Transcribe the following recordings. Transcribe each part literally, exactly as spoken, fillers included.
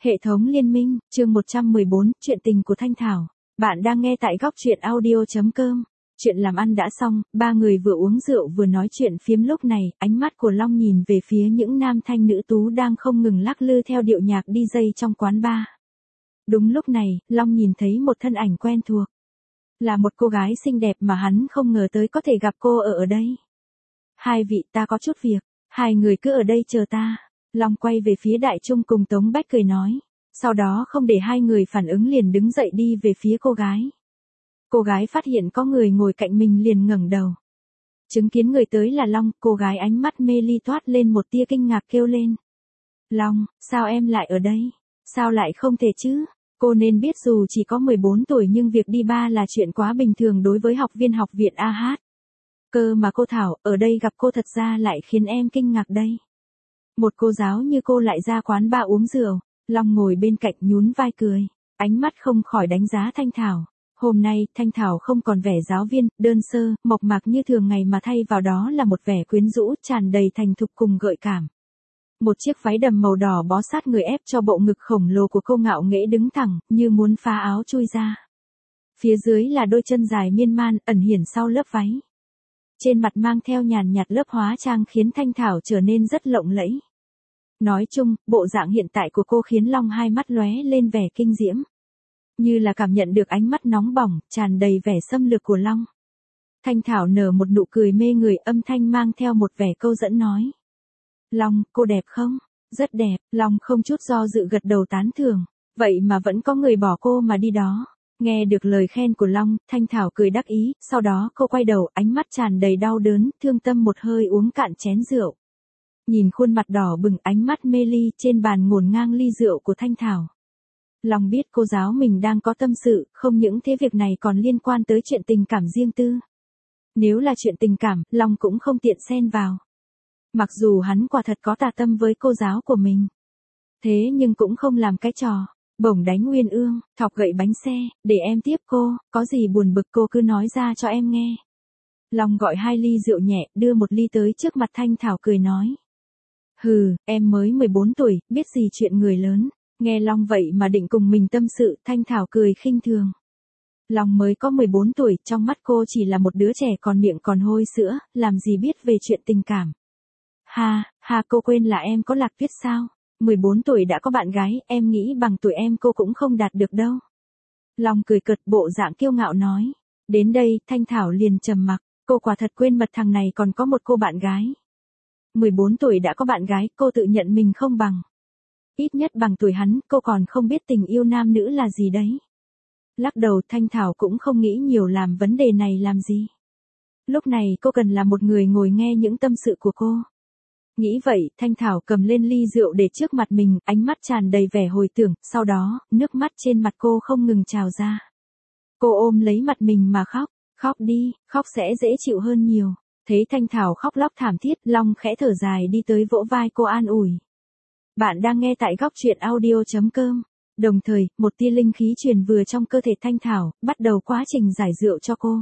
Hệ thống liên minh, chương một trăm mười bốn, chuyện tình của Thanh Thảo. Bạn đang nghe tại góc truyện audio chấm com. Chuyện làm ăn đã xong, ba người vừa uống rượu vừa nói chuyện phiếm lúc này, ánh mắt của Long nhìn về phía những nam thanh nữ tú đang không ngừng lắc lư theo điệu nhạc đi dây trong quán bar. Đúng lúc này, Long nhìn thấy một thân ảnh quen thuộc. Là một cô gái xinh đẹp mà hắn không ngờ tới có thể gặp cô ở ở đây. Hai vị, ta có chút việc, hai người cứ ở đây chờ ta. Long quay về phía Đại Trung cùng Tống Bách cười nói. Sau đó không để hai người phản ứng liền đứng dậy đi về phía cô gái. Cô gái phát hiện có người ngồi cạnh mình liền ngẩng đầu. Chứng kiến người tới là Long, cô gái ánh mắt mê ly toát lên một tia kinh ngạc kêu lên. Long, sao em lại ở đây? Sao lại không thể chứ? Cô nên biết dù chỉ có mười bốn tuổi nhưng việc đi bar là chuyện quá bình thường đối với học viên học viện a hát. Cơ mà cô Thảo, ở đây gặp cô thật ra lại khiến em kinh ngạc đây. Một cô giáo như cô lại ra quán bar uống rượu. Long ngồi bên cạnh nhún vai cười, ánh mắt không khỏi đánh giá Thanh Thảo. Hôm nay, Thanh Thảo không còn vẻ giáo viên, đơn sơ, mộc mạc như thường ngày mà thay vào đó là một vẻ quyến rũ, tràn đầy thành thục cùng gợi cảm. Một chiếc váy đầm màu đỏ bó sát người ép cho bộ ngực khổng lồ của cô ngạo nghễ đứng thẳng, như muốn phá áo chui ra. Phía dưới là đôi chân dài miên man, ẩn hiển sau lớp váy. Trên mặt mang theo nhàn nhạt lớp hóa trang khiến Thanh Thảo trở nên rất lộng lẫy. Nói chung, bộ dạng hiện tại của cô khiến Long hai mắt lóe lên vẻ kinh diễm. Như là cảm nhận được ánh mắt nóng bỏng, tràn đầy vẻ xâm lược của Long. Thanh Thảo nở một nụ cười mê người, âm thanh mang theo một vẻ câu dẫn nói. Long, cô đẹp không? Rất đẹp. Long không chút do dự gật đầu tán thưởng. Vậy mà vẫn có người bỏ cô mà đi đó. Nghe được lời khen của Long, Thanh Thảo cười đắc ý, sau đó cô quay đầu, ánh mắt tràn đầy đau đớn, thương tâm một hơi uống cạn chén rượu. Nhìn khuôn mặt đỏ bừng, ánh mắt mê ly, trên bàn ngổn ngang ly rượu của Thanh Thảo. Long biết cô giáo mình đang có tâm sự, không những thế việc này còn liên quan tới chuyện tình cảm riêng tư. Nếu là chuyện tình cảm, Long cũng không tiện xen vào. Mặc dù hắn quả thật có tà tâm với cô giáo của mình. Thế nhưng cũng không làm cái trò, bổng đánh uyên ương, thọc gậy bánh xe, để em tiếp cô, có gì buồn bực cô cứ nói ra cho em nghe. Long gọi hai ly rượu nhẹ, đưa một ly tới trước mặt Thanh Thảo cười nói. Hừ, em mới mười bốn tuổi, biết gì chuyện người lớn. Nghe Long vậy mà định cùng mình tâm sự, Thanh Thảo cười khinh thường. Long mới có mười bốn tuổi, trong mắt cô chỉ là một đứa trẻ còn miệng còn hôi sữa, làm gì biết về chuyện tình cảm. Ha, ha cô quên là em có lạc tuyết sao? mười bốn tuổi đã có bạn gái, em nghĩ bằng tuổi em cô cũng không đạt được đâu. Long cười cợt, bộ dạng kiêu ngạo nói. Đến đây, Thanh Thảo liền trầm mặc, cô quả thật quên mật thằng này còn có một cô bạn gái. mười bốn tuổi đã có bạn gái, cô tự nhận mình không bằng. Ít nhất bằng tuổi hắn, cô còn không biết tình yêu nam nữ là gì đấy. Lắc đầu, Thanh Thảo cũng không nghĩ nhiều làm vấn đề này làm gì. Lúc này cô cần là một người ngồi nghe những tâm sự của cô. Nghĩ vậy, Thanh Thảo cầm lên ly rượu để trước mặt mình, ánh mắt tràn đầy vẻ hồi tưởng, sau đó, nước mắt trên mặt cô không ngừng trào ra. Cô ôm lấy mặt mình mà khóc, khóc đi, khóc sẽ dễ chịu hơn nhiều. Thấy Thanh Thảo khóc lóc thảm thiết, Long khẽ thở dài đi tới vỗ vai cô an ủi. Bạn đang nghe tại góc truyện audio chấm com. Đồng thời, một tia linh khí truyền vừa trong cơ thể Thanh Thảo, bắt đầu quá trình giải rượu cho cô.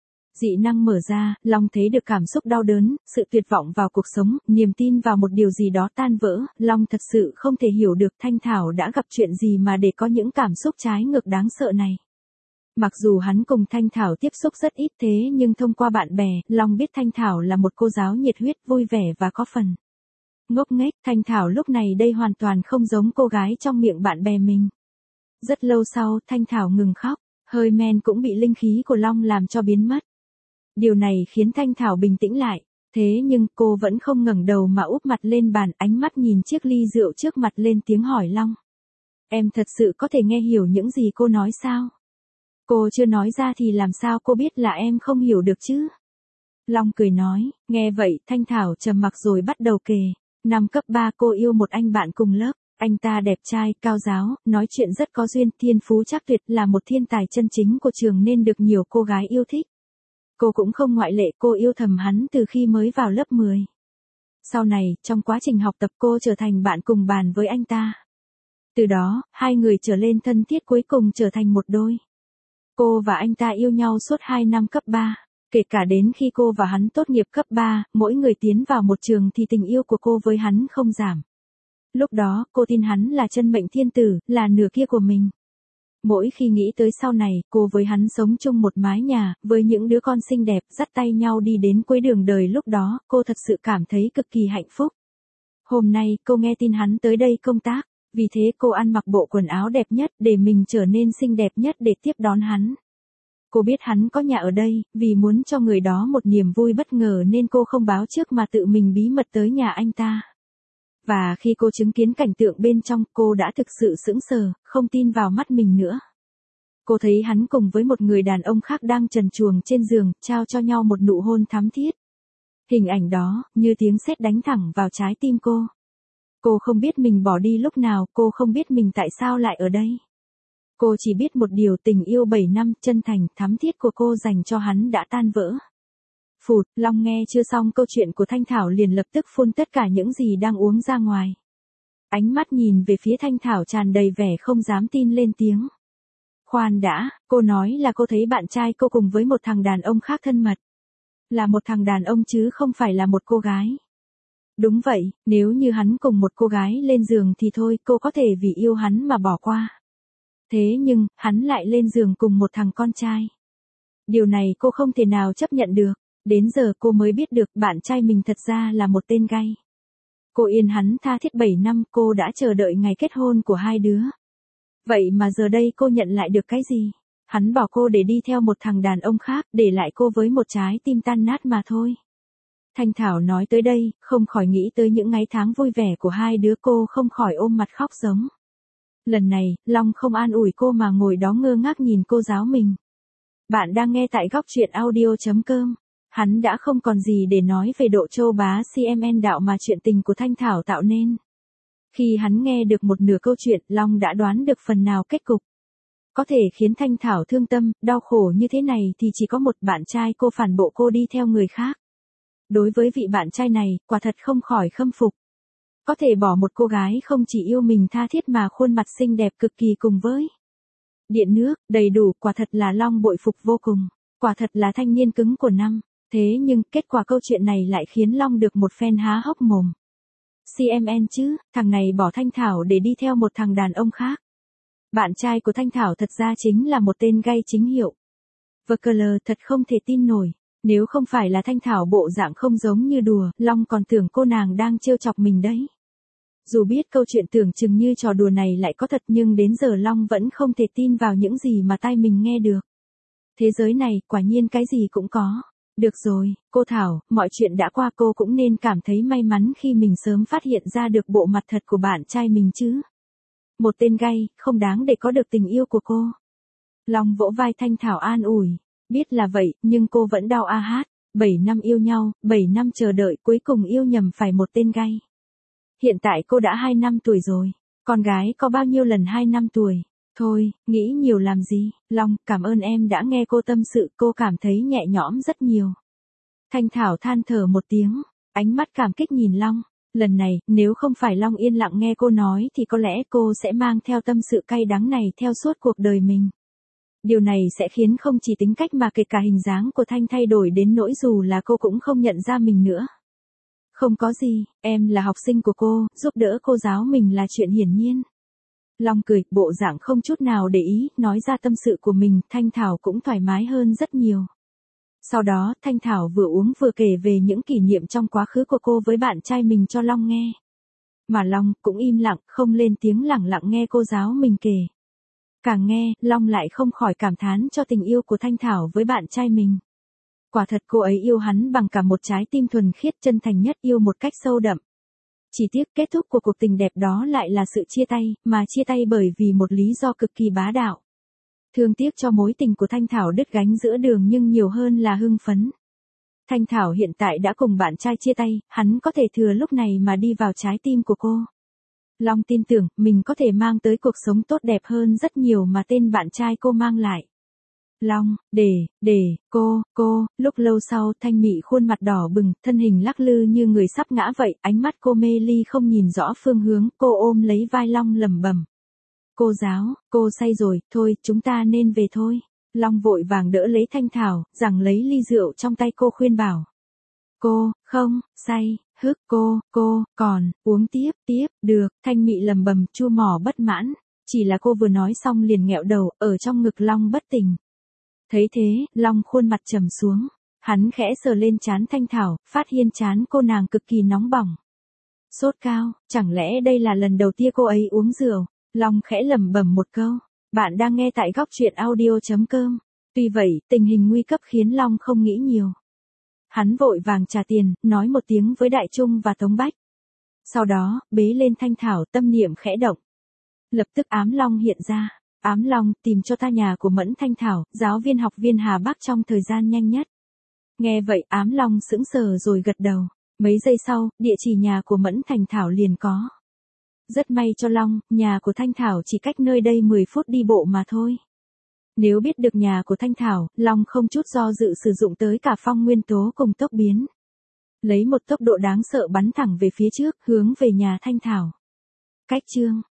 Dị năng mở ra, Long thấy được cảm xúc đau đớn, sự tuyệt vọng vào cuộc sống, niềm tin vào một điều gì đó tan vỡ. Long thật sự không thể hiểu được Thanh Thảo đã gặp chuyện gì mà để có những cảm xúc trái ngược đáng sợ này. Mặc dù hắn cùng Thanh Thảo tiếp xúc rất ít thế nhưng thông qua bạn bè, Long biết Thanh Thảo là một cô giáo nhiệt huyết, vui vẻ và có phần ngốc nghếch. Thanh Thảo lúc này đây hoàn toàn không giống cô gái trong miệng bạn bè mình. Rất lâu sau, Thanh Thảo ngừng khóc, hơi men cũng bị linh khí của Long làm cho biến mất. Điều này khiến Thanh Thảo bình tĩnh lại, thế nhưng cô vẫn không ngẩng đầu mà úp mặt lên bàn, ánh mắt nhìn chiếc ly rượu trước mặt lên tiếng hỏi Long. Em thật sự có thể nghe hiểu những gì cô nói sao? Cô chưa nói ra thì làm sao cô biết là em không hiểu được chứ? Long cười nói, nghe vậy, Thanh Thảo trầm mặc rồi bắt đầu kể. Năm cấp ba cô yêu một anh bạn cùng lớp, anh ta đẹp trai, cao giáo, nói chuyện rất có duyên, thiên phú chắc tuyệt, là một thiên tài chân chính của trường nên được nhiều cô gái yêu thích. Cô cũng không ngoại lệ, cô yêu thầm hắn từ khi mới vào lớp mười. Sau này, trong quá trình học tập cô trở thành bạn cùng bàn với anh ta. Từ đó, hai người trở lên thân thiết, cuối cùng trở thành một đôi. Cô và anh ta yêu nhau suốt hai năm cấp ba. Kể cả đến khi cô và hắn tốt nghiệp cấp ba, mỗi người tiến vào một trường thì tình yêu của cô với hắn không giảm. Lúc đó, cô tin hắn là chân mệnh thiên tử, là nửa kia của mình. Mỗi khi nghĩ tới sau này, cô với hắn sống chung một mái nhà, với những đứa con xinh đẹp, dắt tay nhau đi đến cuối đường đời lúc đó, cô thật sự cảm thấy cực kỳ hạnh phúc. Hôm nay, cô nghe tin hắn tới đây công tác, vì thế cô ăn mặc bộ quần áo đẹp nhất để mình trở nên xinh đẹp nhất để tiếp đón hắn. Cô biết hắn có nhà ở đây, vì muốn cho người đó một niềm vui bất ngờ nên cô không báo trước mà tự mình bí mật tới nhà anh ta. Và khi cô chứng kiến cảnh tượng bên trong, cô đã thực sự sững sờ, không tin vào mắt mình nữa. Cô thấy hắn cùng với một người đàn ông khác đang trần truồng trên giường, trao cho nhau một nụ hôn thắm thiết. Hình ảnh đó, như tiếng sét đánh thẳng vào trái tim cô. Cô không biết mình bỏ đi lúc nào, cô không biết mình tại sao lại ở đây. Cô chỉ biết một điều, tình yêu bảy năm, chân thành, thắm thiết của cô dành cho hắn đã tan vỡ. Phụt, Long nghe chưa xong câu chuyện của Thanh Thảo liền lập tức phun tất cả những gì đang uống ra ngoài. Ánh mắt nhìn về phía Thanh Thảo tràn đầy vẻ không dám tin lên tiếng. Khoan đã, cô nói là cô thấy bạn trai cô cùng với một thằng đàn ông khác thân mật. Là một thằng đàn ông chứ không phải là một cô gái. Đúng vậy, nếu như hắn cùng một cô gái lên giường thì thôi, cô có thể vì yêu hắn mà bỏ qua. Thế nhưng, hắn lại lên giường cùng một thằng con trai. Điều này cô không thể nào chấp nhận được. Đến giờ cô mới biết được bạn trai mình thật ra là một tên gay. Cô yên hắn tha thiết bảy năm, cô đã chờ đợi ngày kết hôn của hai đứa. Vậy mà giờ đây cô nhận lại được cái gì? Hắn bỏ cô để đi theo một thằng đàn ông khác, để lại cô với một trái tim tan nát mà thôi. Thanh Thảo nói tới đây, không khỏi nghĩ tới những ngày tháng vui vẻ của hai đứa, cô không khỏi ôm mặt khóc giống. Lần này, Long không an ủi cô mà ngồi đó ngơ ngác nhìn cô giáo mình. Bạn đang nghe tại góc truyện audio chấm com. Hắn đã không còn gì để nói về độ châu bá xê em en đạo mà chuyện tình của Thanh Thảo tạo nên. Khi hắn nghe được một nửa câu chuyện, Long đã đoán được phần nào kết cục. Có thể khiến Thanh Thảo thương tâm, đau khổ như thế này thì chỉ có một, bạn trai cô phản bội cô đi theo người khác. Đối với vị bạn trai này, quả thật không khỏi khâm phục. Có thể bỏ một cô gái không chỉ yêu mình tha thiết mà khuôn mặt xinh đẹp cực kỳ cùng với điện nước, đầy đủ, quả thật là Long bội phục vô cùng. Quả thật là thanh niên cứng của năm. Thế nhưng, kết quả câu chuyện này lại khiến Long được một phen há hốc mồm. xê em en chứ, thằng này bỏ Thanh Thảo để đi theo một thằng đàn ông khác. Bạn trai của Thanh Thảo thật ra chính là một tên gay chính hiệu. vê kê lờ thật không thể tin nổi. Nếu không phải là Thanh Thảo bộ dạng không giống như đùa, Long còn tưởng cô nàng đang trêu chọc mình đấy. Dù biết câu chuyện tưởng chừng như trò đùa này lại có thật nhưng đến giờ Long vẫn không thể tin vào những gì mà tai mình nghe được. Thế giới này, quả nhiên cái gì cũng có. Được rồi, cô Thảo, mọi chuyện đã qua, cô cũng nên cảm thấy may mắn khi mình sớm phát hiện ra được bộ mặt thật của bạn trai mình chứ. Một tên gay, không đáng để có được tình yêu của cô. Long vỗ vai Thanh Thảo an ủi. Biết là vậy, nhưng cô vẫn đau a hát. Bảy năm yêu nhau, bảy năm chờ đợi, cuối cùng yêu nhầm phải một tên gay. Hiện tại cô đã hai năm tuổi rồi. Con gái có bao nhiêu lần hai năm tuổi? Thôi, nghĩ nhiều làm gì, Long, cảm ơn em đã nghe cô tâm sự, cô cảm thấy nhẹ nhõm rất nhiều. Thanh Thảo than thở một tiếng, ánh mắt cảm kích nhìn Long. Lần này, nếu không phải Long yên lặng nghe cô nói thì có lẽ cô sẽ mang theo tâm sự cay đắng này theo suốt cuộc đời mình. Điều này sẽ khiến không chỉ tính cách mà kể cả hình dáng của Thanh thay đổi đến nỗi dù là cô cũng không nhận ra mình nữa. Không có gì, em là học sinh của cô, giúp đỡ cô giáo mình là chuyện hiển nhiên. Long cười, bộ dạng không chút nào để ý, nói ra tâm sự của mình, Thanh Thảo cũng thoải mái hơn rất nhiều. Sau đó, Thanh Thảo vừa uống vừa kể về những kỷ niệm trong quá khứ của cô với bạn trai mình cho Long nghe. Mà Long cũng im lặng, không lên tiếng, lặng lặng nghe cô giáo mình kể. Càng nghe, Long lại không khỏi cảm thán cho tình yêu của Thanh Thảo với bạn trai mình. Quả thật cô ấy yêu hắn bằng cả một trái tim thuần khiết, chân thành nhất, yêu một cách sâu đậm. Chỉ tiếc kết thúc của cuộc tình đẹp đó lại là sự chia tay, mà chia tay bởi vì một lý do cực kỳ bá đạo. Thương tiếc cho mối tình của Thanh Thảo đứt gánh giữa đường nhưng nhiều hơn là hưng phấn. Thanh Thảo hiện tại đã cùng bạn trai chia tay, hắn có thể thừa lúc này mà đi vào trái tim của cô. Long tin tưởng mình có thể mang tới cuộc sống tốt đẹp hơn rất nhiều mà tên bạn trai cô mang lại. Long, để, để, cô, cô, lúc lâu sau Thanh Mị khuôn mặt đỏ bừng, thân hình lắc lư như người sắp ngã vậy, ánh mắt cô mê ly không nhìn rõ phương hướng, cô ôm lấy vai Long lẩm bẩm. Cô giáo, cô say rồi, thôi, chúng ta nên về thôi. Long vội vàng đỡ lấy Thanh Thảo, giằng lấy ly rượu trong tay cô khuyên bảo. Cô, không, say, hức, cô, cô, còn, uống tiếp, tiếp, được, Thanh Mị lầm bầm, chua mỏ bất mãn, chỉ là cô vừa nói xong liền nghẹo đầu, ở trong ngực Long bất tỉnh. Thấy thế, Long khuôn mặt trầm xuống, hắn khẽ sờ lên trán Thanh Thảo, phát hiện trán cô nàng cực kỳ nóng bỏng. Sốt cao, chẳng lẽ đây là lần đầu tiên cô ấy uống rượu? Long khẽ lẩm bẩm một câu. Bạn đang nghe tại góc truyện audio.com. Tuy vậy, tình hình nguy cấp khiến Long không nghĩ nhiều. Hắn vội vàng trả tiền, nói một tiếng với Đại Trung và Tống Bách. Sau đó, bế lên Thanh Thảo, tâm niệm khẽ động. Lập tức ám Long hiện ra. Ám Long tìm cho ta nhà của Mẫn Thanh Thảo, giáo viên học viên Hà Bắc trong thời gian nhanh nhất. Nghe vậy ám Long sững sờ rồi gật đầu. Mấy giây sau, địa chỉ nhà của Mẫn Thanh Thảo liền có. Rất may cho Long, nhà của Thanh Thảo chỉ cách nơi đây mười phút đi bộ mà thôi. Nếu biết được nhà của Thanh Thảo, Long không chút do dự sử dụng tới cả phong nguyên tố cùng tốc biến. Lấy một tốc độ đáng sợ bắn thẳng về phía trước, hướng về nhà Thanh Thảo. Cách chương